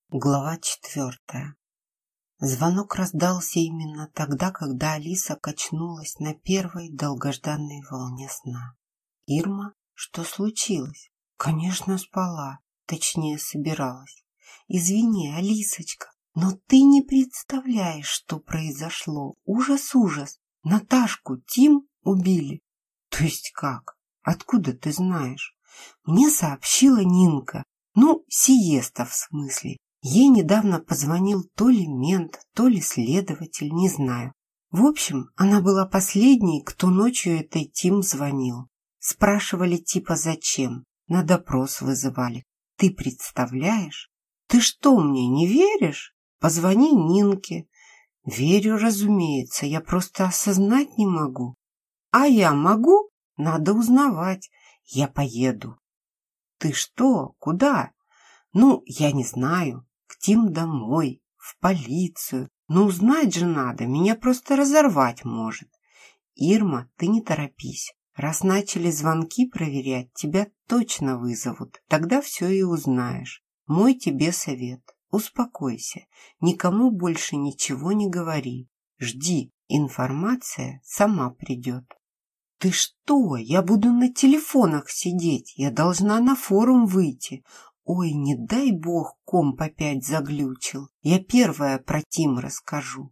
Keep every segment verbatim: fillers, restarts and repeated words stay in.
Глава четвертая. Звонок раздался именно тогда, когда Алиса качнулась на первой долгожданной волне сна. «Ирма, что случилось?» «Конечно, спала. Точнее, собиралась. Извини, Алисочка, но ты не представляешь, что произошло. Ужас, ужас. Наташку, Тим убили». «То есть как? Откуда ты знаешь?» «Мне сообщила Нинка. Ну, Сиеста в смысле. Ей недавно позвонил то ли мент, то ли следователь, не знаю. В общем, она была последней, кто ночью этой Тим звонил. Спрашивали типа зачем, на допрос вызывали. Ты представляешь? Ты что, мне не веришь? Позвони Нинке. Верю, разумеется, я просто осознать не могу. А я могу? Надо узнавать. Я поеду. Ты что? Куда? Ну, я не знаю. К Тим домой, в полицию. Но узнать же надо, меня просто разорвать может. Ирма, ты не торопись. Раз начали звонки проверять, тебя точно вызовут. Тогда все и узнаешь. Мой тебе совет. Успокойся. Никому больше ничего не говори. Жди. Информация сама придет. Ты что? Я буду на телефонах сидеть. Я должна на форум выйти. Ой, не дай бог, комп опять заглючил. Я первая про Тим расскажу.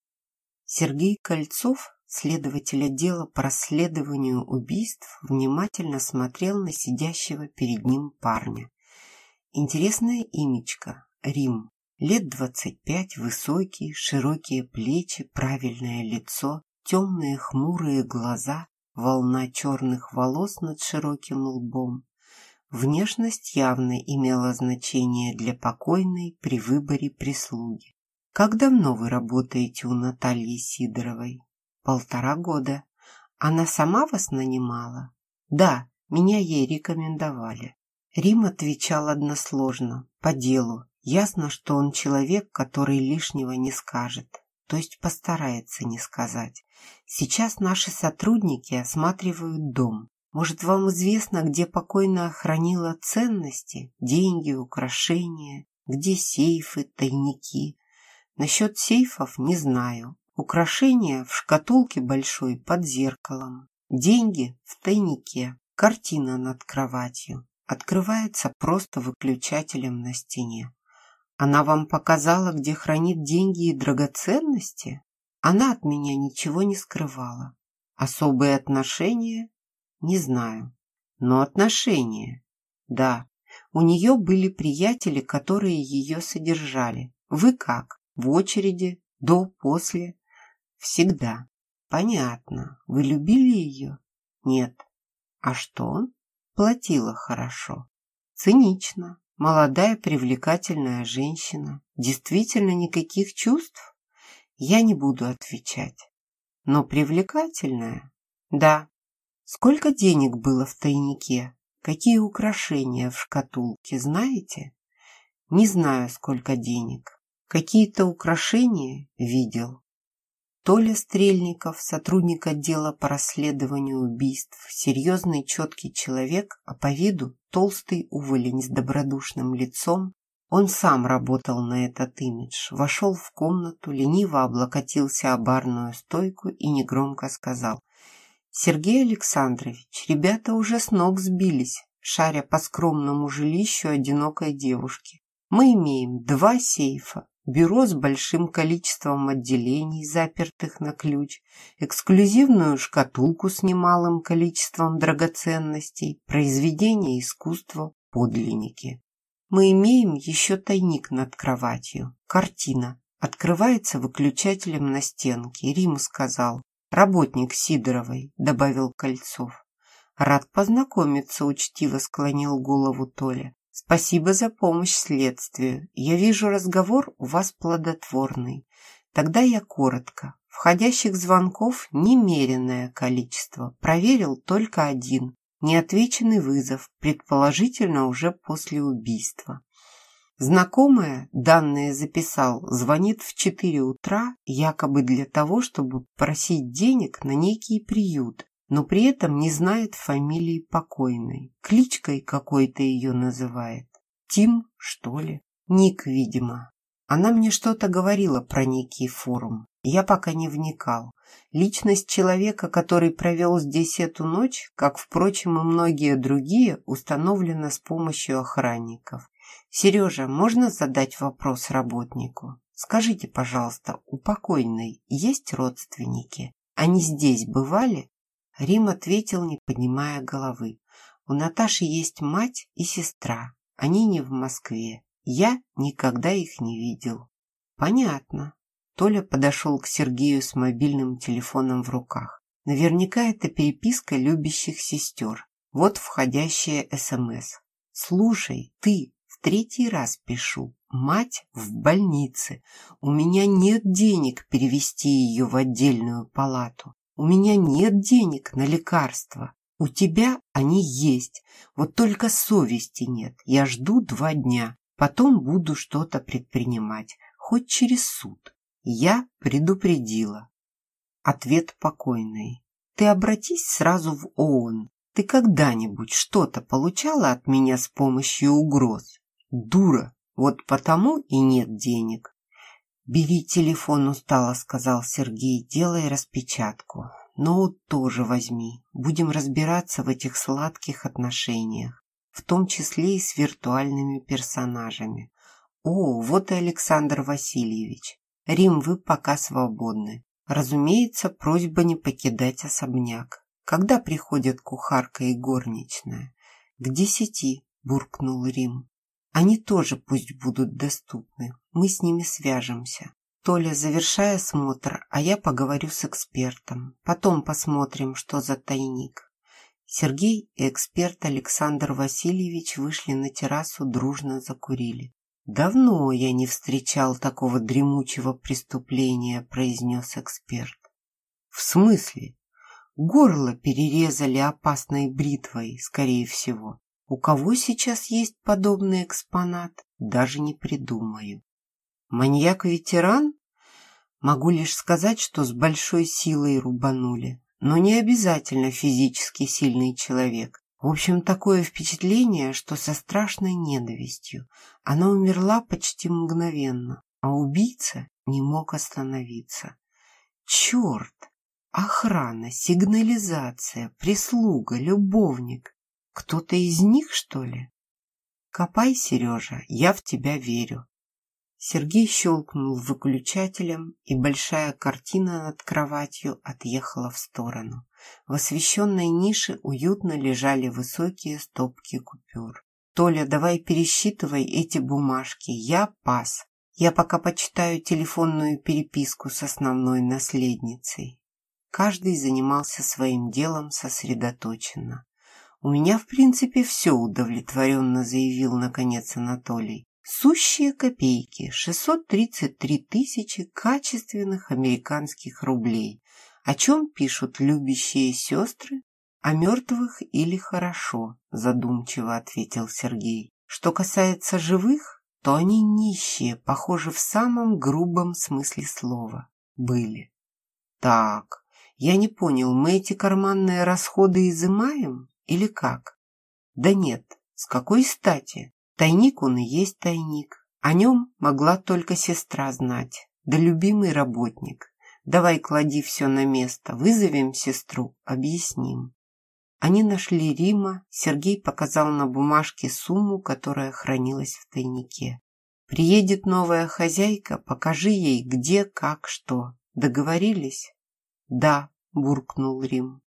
Сергей Кольцов, следователь отдела по расследованию убийств, внимательно смотрел на сидящего перед ним парня. Интересное имечко. Рим. Лет двадцать пять, высокий, широкие плечи, правильное лицо, темные хмурые глаза, волна черных волос над широким лбом. Внешность явно имела значение для покойной при выборе прислуги. Как давно вы работаете у Натальи Сидоровой? Полтора года. Она сама вас нанимала? Да, меня ей рекомендовали. Рим отвечал односложно, по делу. Ясно, что он человек, который лишнего не скажет, то есть постарается не сказать. Сейчас наши сотрудники осматривают дом. Может, вам известно, где покойная хранила ценности, деньги, украшения, где сейфы, тайники? Насчет сейфов не знаю. Украшения в шкатулке большой под зеркалом. Деньги в тайнике. Картина над кроватью. Открывается просто выключателем на стене. Она вам показала, где хранит деньги и драгоценности? Она от меня ничего не скрывала. Особые отношения? Не знаю. Но отношения. Да, у нее были приятели, которые ее содержали. Вы как? В очереди? До, после? Всегда. Понятно. Вы любили ее? Нет. А что? Платила хорошо. Цинично. Молодая привлекательная женщина. Действительно никаких чувств? Я не буду отвечать. Но привлекательная? Да. Сколько денег было в тайнике? Какие украшения в шкатулке, знаете? Не знаю, сколько денег. Какие-то украшения видел. Толя Стрельников, сотрудник отдела по расследованию убийств, серьезный четкий человек, а по виду толстый уволень с добродушным лицом. Он сам работал на этот имидж, вошел в комнату, лениво облокотился о барную стойку и негромко сказал: «Сергей Александрович, ребята уже с ног сбились, шаря по скромному жилищу одинокой девушки. Мы имеем два сейфа, бюро с большим количеством отделений, запертых на ключ, эксклюзивную шкатулку с немалым количеством драгоценностей, произведения искусства, подлинники. Мы имеем еще тайник над кроватью, картина, открывается выключателем на стенке, Рим сказал. Работник Сидоровой, добавил Кольцов. Рад познакомиться, учтиво склонил голову Толя. Спасибо за помощь следствию. Я вижу, разговор у вас плодотворный. Тогда я коротко. Входящих звонков немеренное количество. Проверил только один. Неотвеченный вызов, предположительно уже после убийства. Знакомая, данные записал, звонит в четыре утра, якобы для того, чтобы просить денег на некий приют, но при этом не знает фамилии покойной. Кличкой какой-то ее называет. Тим, что ли? Ник, видимо. Она мне что-то говорила про некий форум. Я пока не вникал. Личность человека, который провел здесь эту ночь, как, впрочем, и многие другие, установлена с помощью охранников. Сережа, можно задать вопрос работнику? Скажите, пожалуйста, у покойной есть родственники? Они здесь бывали? Рим ответил, не поднимая головы. У Наташи есть мать и сестра. Они не в Москве. Я никогда их не видел. Понятно. Толя подошел к Сергею с мобильным телефоном в руках. Наверняка это переписка любящих сестер. Вот входящая СМС. Слушай, ты, в третий раз пишу. Мать в больнице. У меня нет денег перевести ее в отдельную палату. У меня нет денег на лекарства. У тебя они есть. Вот только совести нет. Я жду два дня. Потом буду что-то предпринимать. Хоть через суд. Я предупредила. Ответ покойный. Ты обратись сразу в ООН. Ты когда-нибудь что-то получала от меня с помощью угроз? Дура. Вот потому и нет денег. Бери телефон, устало сказал Сергей, делай распечатку. Ноут тоже возьми. Будем разбираться в этих сладких отношениях, в том числе и с виртуальными персонажами. О, вот и Александр Васильевич. Рим, вы пока свободны. Разумеется, просьба не покидать особняк. Когда приходят кухарка и горничная? К десяти, буркнул Рим. Они тоже пусть будут доступны. Мы с ними свяжемся. Толя, завершай осмотр, а я поговорю с экспертом. Потом посмотрим, что за тайник. Сергей и эксперт Александр Васильевич вышли на террасу, дружно закурили. «Давно я не встречал такого дремучего преступления», — произнес эксперт. «В смысле? Горло перерезали опасной бритвой, скорее всего. У кого сейчас есть подобный экспонат, даже не придумаю. Маньяк-ветеран? Могу лишь сказать, что с большой силой рубанули, но не обязательно физически сильный человек. В общем, такое впечатление, что со страшной ненавистью. Она умерла почти мгновенно, а убийца не мог остановиться. Черт! Охрана, сигнализация, прислуга, любовник. Кто-то из них, что ли? Копай, Сережа, я в тебя верю. Сергей щелкнул выключателем, и большая картина над кроватью отъехала в сторону. В освещенной нише уютно лежали высокие стопки купюр. «Толя, давай пересчитывай эти бумажки. Я пас. Я пока почитаю телефонную переписку с основной наследницей». Каждый занимался своим делом сосредоточенно. «У меня, в принципе, все удовлетворенно», — заявил наконец Анатолий. «Сущие копейки, шестьсот тридцать три тысячи качественных американских рублей. О чем пишут любящие сестры? О мертвых или хорошо?» — задумчиво ответил Сергей. «Что касается живых, то они нищие, похоже, в самом грубом смысле слова. Были. Так, я не понял, мы эти карманные расходы изымаем или как? Да нет, с какой стати? Тайник он и есть тайник. О нем могла только сестра знать, да любимый работник. Давай клади все на место, вызовем сестру, объясним». Они нашли Рима, Сергей показал на бумажке сумму, которая хранилась в тайнике. «Приедет новая хозяйка, покажи ей где, как, что. Договорились?» «Да», — буркнул Рим.